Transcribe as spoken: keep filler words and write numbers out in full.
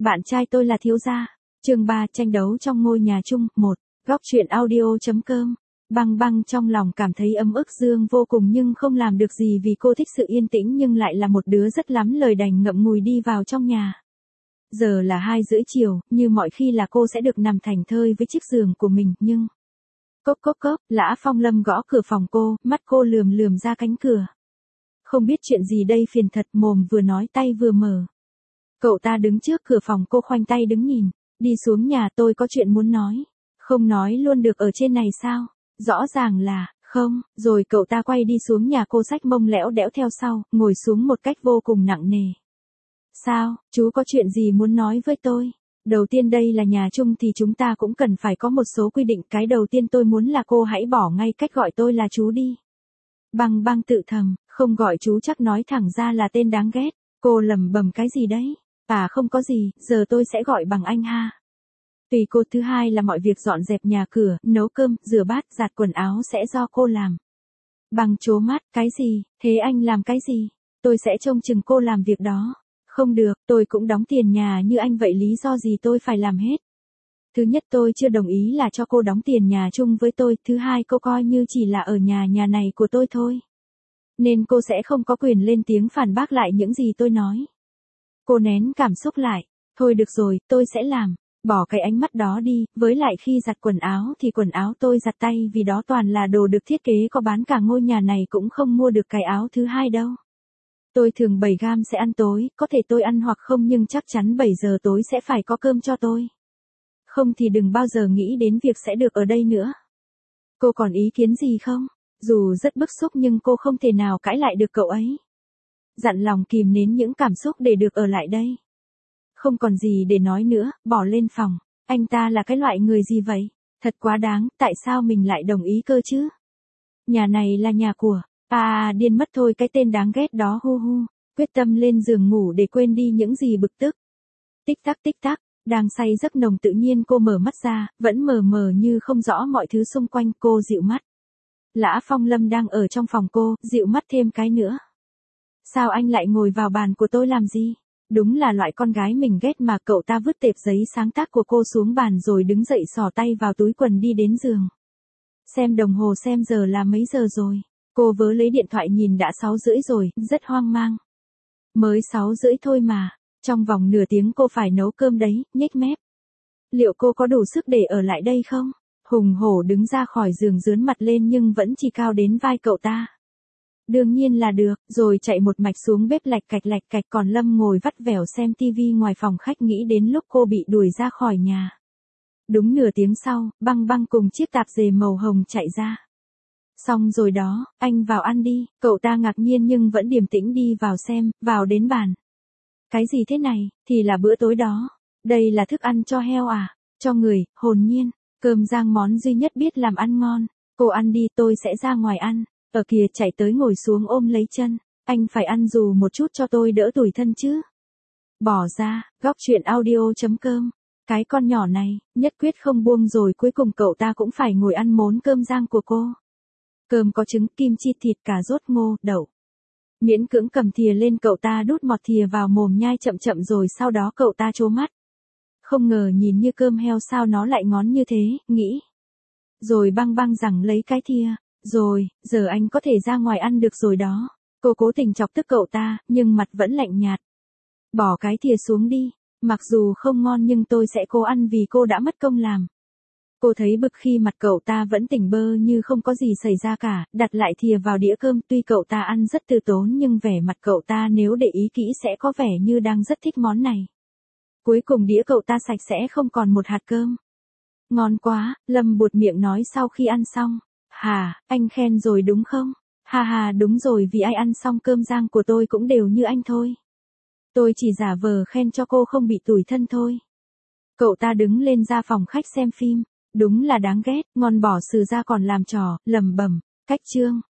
Bạn trai tôi là thiếu gia. Chương ba, tranh đấu trong ngôi nhà chung. Một. Góc truyện audio.com. Băng Băng trong lòng cảm thấy ấm ức Dương vô cùng nhưng không làm được gì vì cô thích sự yên tĩnh nhưng lại là một đứa rất lắm lời đành ngậm ngùi đi vào trong nhà. Giờ là hai rưỡi chiều, như mọi khi là cô sẽ được nằm thảnh thơi với chiếc giường của mình, nhưng... Cốc cốc cốc, Lã Phong Lâm gõ cửa phòng cô, mắt cô lườm lườm ra cánh cửa. Không biết chuyện gì đây, phiền thật, mồm vừa nói tay vừa mở. Cậu ta đứng trước cửa phòng cô, khoanh tay đứng nhìn. Đi xuống nhà, tôi có chuyện muốn nói. Không nói luôn được ở trên này sao? Rõ ràng là, không, rồi cậu ta quay đi xuống nhà cô, xách mông lẽo đẽo theo sau, ngồi xuống một cách vô cùng nặng nề. Sao, chú có chuyện gì muốn nói với tôi? Đầu tiên đây là nhà chung thì chúng ta cũng cần phải có một số quy định. Cái đầu tiên tôi muốn là cô hãy bỏ ngay cách gọi tôi là chú đi. Băng Băng tự thầm, không gọi chú chắc nói thẳng ra là tên đáng ghét. Cô lẩm bẩm cái gì đấy? À không có gì, giờ tôi sẽ gọi bằng anh ha. Tùy cô. Thứ hai là mọi việc dọn dẹp nhà cửa, nấu cơm, rửa bát, giặt quần áo sẽ do cô làm. Băng trố mắt, cái gì, thế anh làm cái gì? Tôi sẽ trông chừng cô làm việc đó. Không được, tôi cũng đóng tiền nhà như anh vậy, lý do gì tôi phải làm hết? Thứ nhất, tôi chưa đồng ý là cho cô đóng tiền nhà chung với tôi. Thứ hai, cô coi như chỉ là ở nhà nhà này của tôi thôi. Nên cô sẽ không có quyền lên tiếng phản bác lại những gì tôi nói. Cô nén cảm xúc lại. Thôi được rồi, tôi sẽ làm. Bỏ cái ánh mắt đó đi, với lại khi giặt quần áo thì quần áo tôi giặt tay vì đó toàn là đồ được thiết kế có bán, cả ngôi nhà này cũng không mua được cái áo thứ hai đâu. Tôi thường bảy gam sẽ ăn tối, có thể tôi ăn hoặc không nhưng chắc chắn bảy giờ tối sẽ phải có cơm cho tôi. Không thì đừng bao giờ nghĩ đến việc sẽ được ở đây nữa. Cô còn ý kiến gì không? Dù rất bức xúc nhưng cô không thể nào cãi lại được cậu ấy. Dặn lòng kìm nén những cảm xúc để được ở lại đây. Không còn gì để nói nữa, bỏ lên phòng. Anh ta là cái loại người gì vậy? Thật quá đáng, tại sao mình lại đồng ý cơ chứ? Nhà này là nhà của... À, điên mất thôi cái tên đáng ghét đó, hu hu. Quyết tâm lên giường ngủ để quên đi những gì bực tức. Tích tắc tích tắc, đang say giấc nồng tự nhiên cô mở mắt ra, vẫn mờ mờ như không rõ mọi thứ xung quanh. Cô dịu mắt. Lã Phong Lâm đang ở trong phòng cô, dịu mắt thêm cái nữa. Sao anh lại ngồi vào bàn của tôi làm gì? Đúng là loại con gái mình ghét mà. Cậu ta vứt tệp giấy sáng tác của cô xuống bàn rồi đứng dậy xỏ tay vào túi quần đi đến giường. Xem đồng hồ xem giờ là mấy giờ rồi. Cô vớ lấy điện thoại nhìn đã sáu rưỡi rồi, rất hoang mang. Mới sáu rưỡi thôi mà, trong vòng nửa tiếng cô phải nấu cơm đấy, nhếch mép. Liệu cô có đủ sức để ở lại đây không? Hùng hổ đứng ra khỏi giường, dướn mặt lên nhưng vẫn chỉ cao đến vai cậu ta. Đương nhiên là được, rồi chạy một mạch xuống bếp lạch cạch lạch cạch, còn Lâm ngồi vắt vẻo xem tivi ngoài phòng khách nghĩ đến lúc cô bị đuổi ra khỏi nhà. Đúng nửa tiếng sau, Băng Băng cùng chiếc tạp dề màu hồng chạy ra. Xong rồi đó, anh vào ăn đi. Cậu ta ngạc nhiên nhưng vẫn điềm tĩnh đi vào xem, vào đến bàn. Cái gì thế này? Thì là bữa tối đó. Đây là thức ăn cho heo à? Cho người, hồn nhiên. Cơm rang món duy nhất biết làm ăn ngon. Cô ăn đi, tôi sẽ ra ngoài ăn. Ở kìa, chạy tới ngồi xuống ôm lấy chân. Anh phải ăn dù một chút cho tôi đỡ tủi thân chứ. Bỏ ra, góc truyện audio.com. Cái con nhỏ này, nhất quyết không buông rồi cuối cùng cậu ta cũng phải ngồi ăn món cơm rang của cô. Cơm có trứng, kim chi, thịt, cà rốt, ngô, đậu. Miễn cưỡng cầm thìa lên, cậu ta đút mọt thìa vào mồm nhai chậm chậm rồi sau đó cậu ta trố mắt. Không ngờ nhìn như cơm heo sao nó lại ngon như thế, nghĩ. Rồi Băng Băng rằng lấy cái thìa. Rồi, giờ anh có thể ra ngoài ăn được rồi đó. Cô cố tình chọc tức cậu ta, nhưng mặt vẫn lạnh nhạt. Bỏ cái thìa xuống đi. Mặc dù không ngon nhưng tôi sẽ cố ăn vì cô đã mất công làm. Cô thấy bực khi mặt cậu ta vẫn tỉnh bơ như không có gì xảy ra cả, đặt lại thìa vào đĩa cơm. Tuy cậu ta ăn rất từ tốn nhưng vẻ mặt cậu ta nếu để ý kỹ sẽ có vẻ như đang rất thích món này. Cuối cùng đĩa cậu ta sạch sẽ không còn một hạt cơm. Ngon quá, Lâm buột miệng nói sau khi ăn xong. Hà, anh khen rồi đúng không? Hà hà đúng rồi, vì ai ăn xong cơm rang của tôi cũng đều như anh thôi. Tôi chỉ giả vờ khen cho cô không bị tủi thân thôi. Cậu ta đứng lên ra phòng khách xem phim. Đúng là đáng ghét, ngon bỏ sự ra còn làm trò, lẩm bẩm. Cách chương.